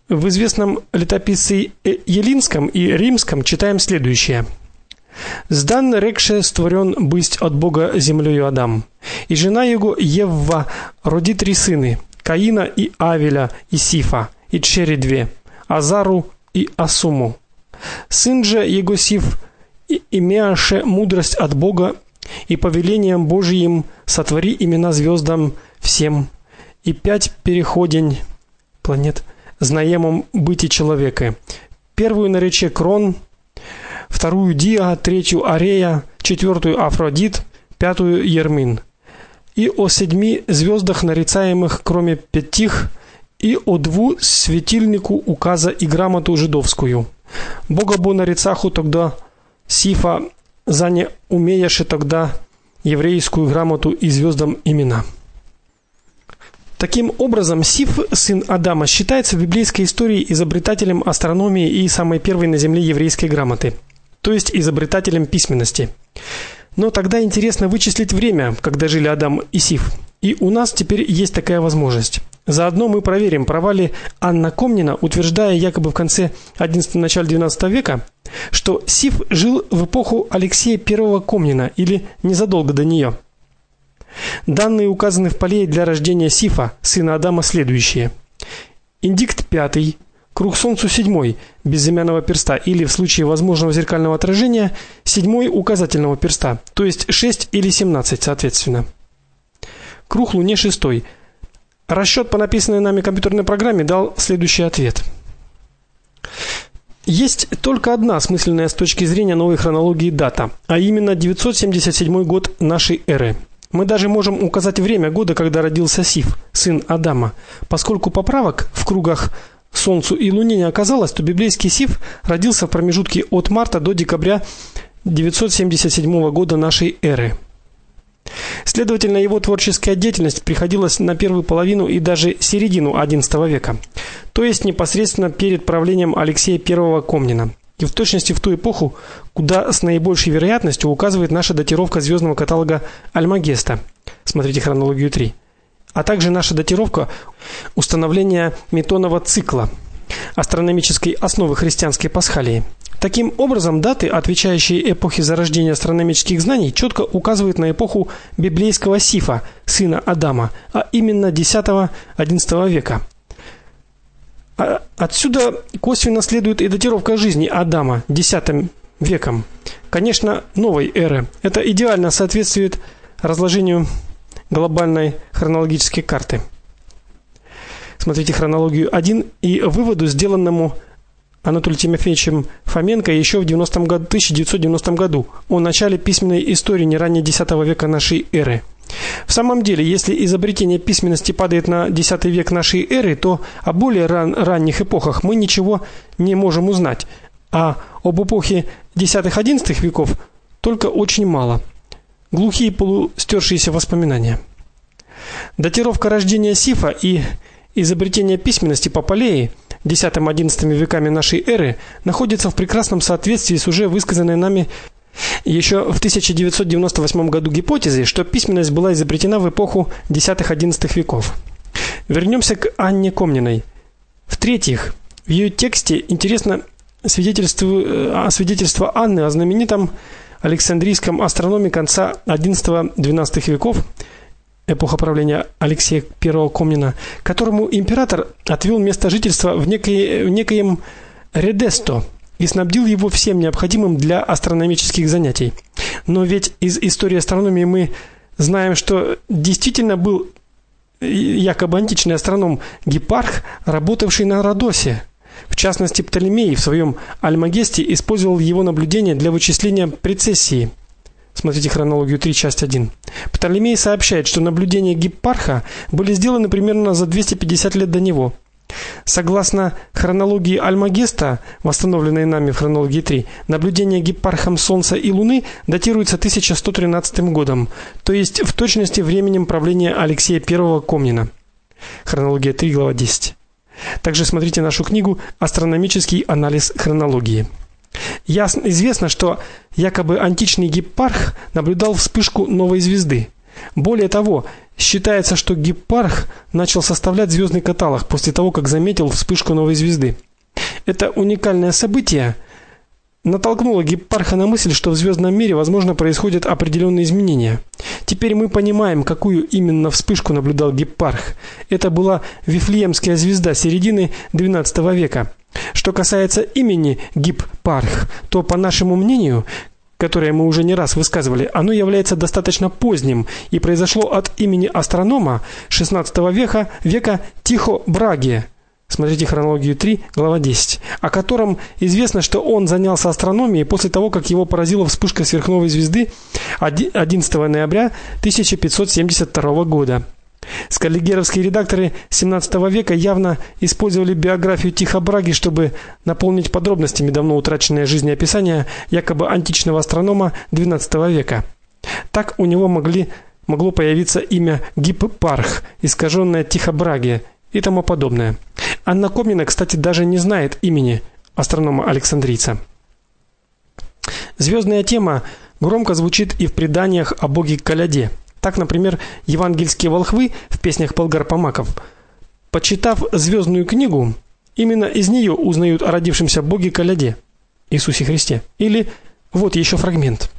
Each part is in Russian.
В известном летописце Елинском и Римском читаем следующее: «Сдан рекше створен бысть от Бога землею Адам, и жена его Евва роди 3 сыны, Каина и Авеля и Сифа, и чери 2, Азару и Асуму. Сын же его Сиф, имеяше мудрость от Бога, и повелением Божиим сотвори имена звездам всем, и 5 переходень планет знаемом быти человека. Первую нарече Крон, вторую Диа, третью Арея, четвертую Афродит, пятую Ермин. И о 7 звездах нарицаемых, кроме 5, и о 2 светильнику указа и грамоту жидовскую. Бога бо нарицаху тогда Сифа, за не умеяше тогда еврейскую грамоту и звездам имена». Таким образом, Сиф, сын Адама, считается в библейской истории изобретателем астрономии и самой первой на земле еврейской грамоты, то есть изобретателем письменности. Но тогда интересно вычислить время, когда жили Адам и Сиф. И у нас теперь есть такая возможность. Заодно мы проверим, права ли Анна Комнина, утверждая якобы в конце XI – начале XII века, что Сиф жил в эпоху Алексея I Комнина или незадолго до нее. Данные указаны в поле для рождения Сифа, сына Адама, следующие: индикт 5, круг солнцу 7 безымянного перста, или в случае возможного зеркального отражения 7 указательного перста, то есть 6 или 17 соответственно. Круг луне 6. Расчет по написанной нами компьютерной программе дал следующий ответ. Есть только одна осмысленная с точки зрения новой хронологии дата, а именно 977 год нашей эры. Мы даже можем указать время года, когда родился Сиф, сын Адама. Поскольку поправок в кругах солнцу и луне не оказалось, то библейский Сиф родился в промежутке от марта до декабря 977 года нашей эры. Следовательно, его творческая деятельность приходилась на первую половину и даже середину XI века, то есть непосредственно перед правлением Алексея I Комнина. И в точности в ту эпоху, куда с наибольшей вероятностью указывает наша датировка звездного каталога Альмагеста. Смотрите хронологию 3. А также наша датировка установления Метонова цикла, астрономической основы христианской пасхалии. Таким образом, даты, отвечающие эпохе зарождения астрономических знаний, четко указывают на эпоху библейского Сифа, сына Адама, а именно X-XI века. Отсюда косвенно следует и датировка жизни Адама X веком. Конечно, новой эры. Это идеально соответствует разложению глобальной хронологической карты. Смотрите хронологию 1 и выводу, сделанному Анатолием Тимофеевичем Фоменко еще в 1990 году о начале письменной истории не ранее X века нашей эры. В самом деле, если изобретение письменности падает на X век нашей эры, то о более ранних эпохах мы ничего не можем узнать, а об эпохе X-XI веков только очень мало. Глухие полустершиеся воспоминания. Датировка рождения Сифа и изобретение письменности по Палеи X-XI веками нашей эры находится в прекрасном соответствии с уже высказанной нами еще в 1998 году гипотезой, что письменность была изобретена в эпоху X-XI веков. Вернемся к Анне Комниной. В-третьих, в ее тексте интересно свидетельство Анны о знаменитом Александрийском астрономе конца XI-XII веков, эпоха правления Алексея I Комнина, которому император отвел место жительства в некоем Редесто и снабдил его всем необходимым для астрономических занятий. Но ведь из истории астрономии мы знаем, что действительно был якобы античный астроном Гиппарх, работавший на Родосе. В частности, Птолемей в своем Альмагесте использовал его наблюдения для вычисления прецессии. Смотрите хронологию 3, часть 1. Птолемей сообщает, что наблюдения Гиппарха были сделаны примерно за 250 лет до него. Согласно хронологии Альмагеста, восстановленной нами в хронологии 3, наблюдения Гиппархом Солнца и Луны датируются 1113 годом, то есть в точности временем правления Алексея I Комнина. Хронология 3, глава 10. Также смотрите нашу книгу «Астрономический анализ хронологии». Известно, что якобы античный Гиппарх наблюдал вспышку новой звезды. Более того, считается, что Гиппарх начал составлять звездный каталог после того, как заметил вспышку новой звезды. Это уникальное событие натолкнуло Гиппарха на мысль, что в звездном мире, возможно, происходят определенные изменения. Теперь мы понимаем, какую именно вспышку наблюдал Гиппарх. Это была Вифлеемская звезда середины XII века. Что касается имени Гиппарх, то, по нашему мнению, которое мы уже не раз высказывали, оно является достаточно поздним и произошло от имени астронома XVI века Тихо Браге. Смотрите хронологию 3, глава 10, о котором известно, что он занялся астрономией после того, как его поразила вспышка сверхновой звезды 11 ноября 1572 года. Скаллигеровские редакторы XVII века явно использовали биографию Тихо Браги, чтобы наполнить подробностями давно утраченное жизнеописание якобы античного астронома XII века. Так у него могло появиться имя Гиппарх, искаженное Тихо Браги и тому подобное. Анна Комнина, кстати, даже не знает имени астронома-александрийца. Звездная тема громко звучит и в преданиях о боге Коляде. Так, например, евангельские волхвы в песнях Болгар-Помаков, почитав звездную книгу, именно из нее узнают о родившемся боге Коляде, Иисусе Христе. Или вот еще фрагмент.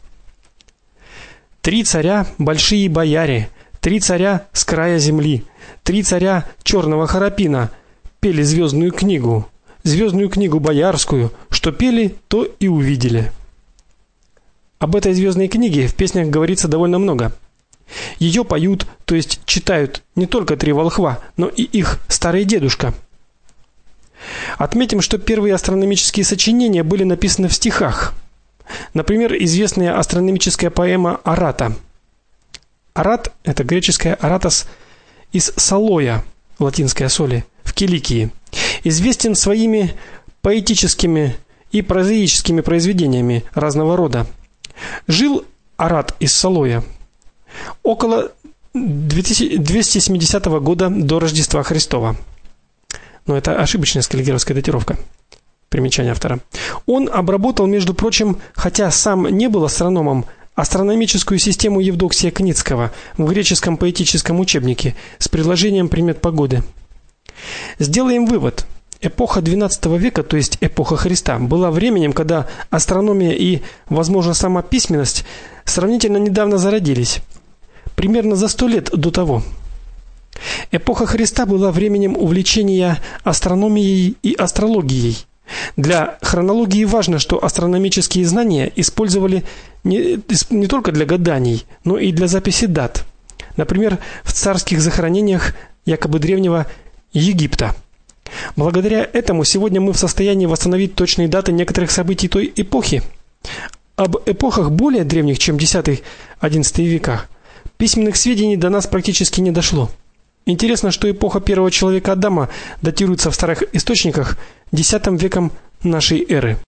«Три царя, большие бояре, три царя с края земли, три царя черного Харапина пели звездную книгу боярскую, что пели, то и увидели». Об этой звездной книге в песнях говорится довольно много. Ее поют, то есть читают не только три волхва, но и их старый дедушка. Отметим, что первые астрономические сочинения были написаны в стихах. Например, известная астрономическая поэма Арата. Арат это греческое аратос из Салоя, латинское соли, в Киликии. Известен своими поэтическими и прозаическими произведениями разного рода. Жил Арат из Салоя около 270 года до Рождества Христова. Но это ошибочная скаллигеровская датировка. Примечание автора. Он обработал, между прочим, хотя сам не был астрономом, астрономическую систему Евдоксия Кницкого в греческом поэтическом учебнике с предложением примет погоды. Сделаем вывод. Эпоха XII века, то есть эпоха Христа, была временем, когда астрономия и, возможно, сама письменность сравнительно недавно зародились. Примерно за 100 лет до того. Эпоха Христа была временем увлечения астрономией и астрологией. Для хронологии важно, что астрономические знания использовали не только для гаданий, но и для записи дат. Например, в царских захоронениях якобы древнего Египта. Благодаря этому сегодня мы в состоянии восстановить точные даты некоторых событий той эпохи. Об эпохах более древних, чем X-XI веках, письменных сведений до нас практически не дошло. Интересно, что эпоха первого человека Адама датируется в старых источниках X веком нашей эры.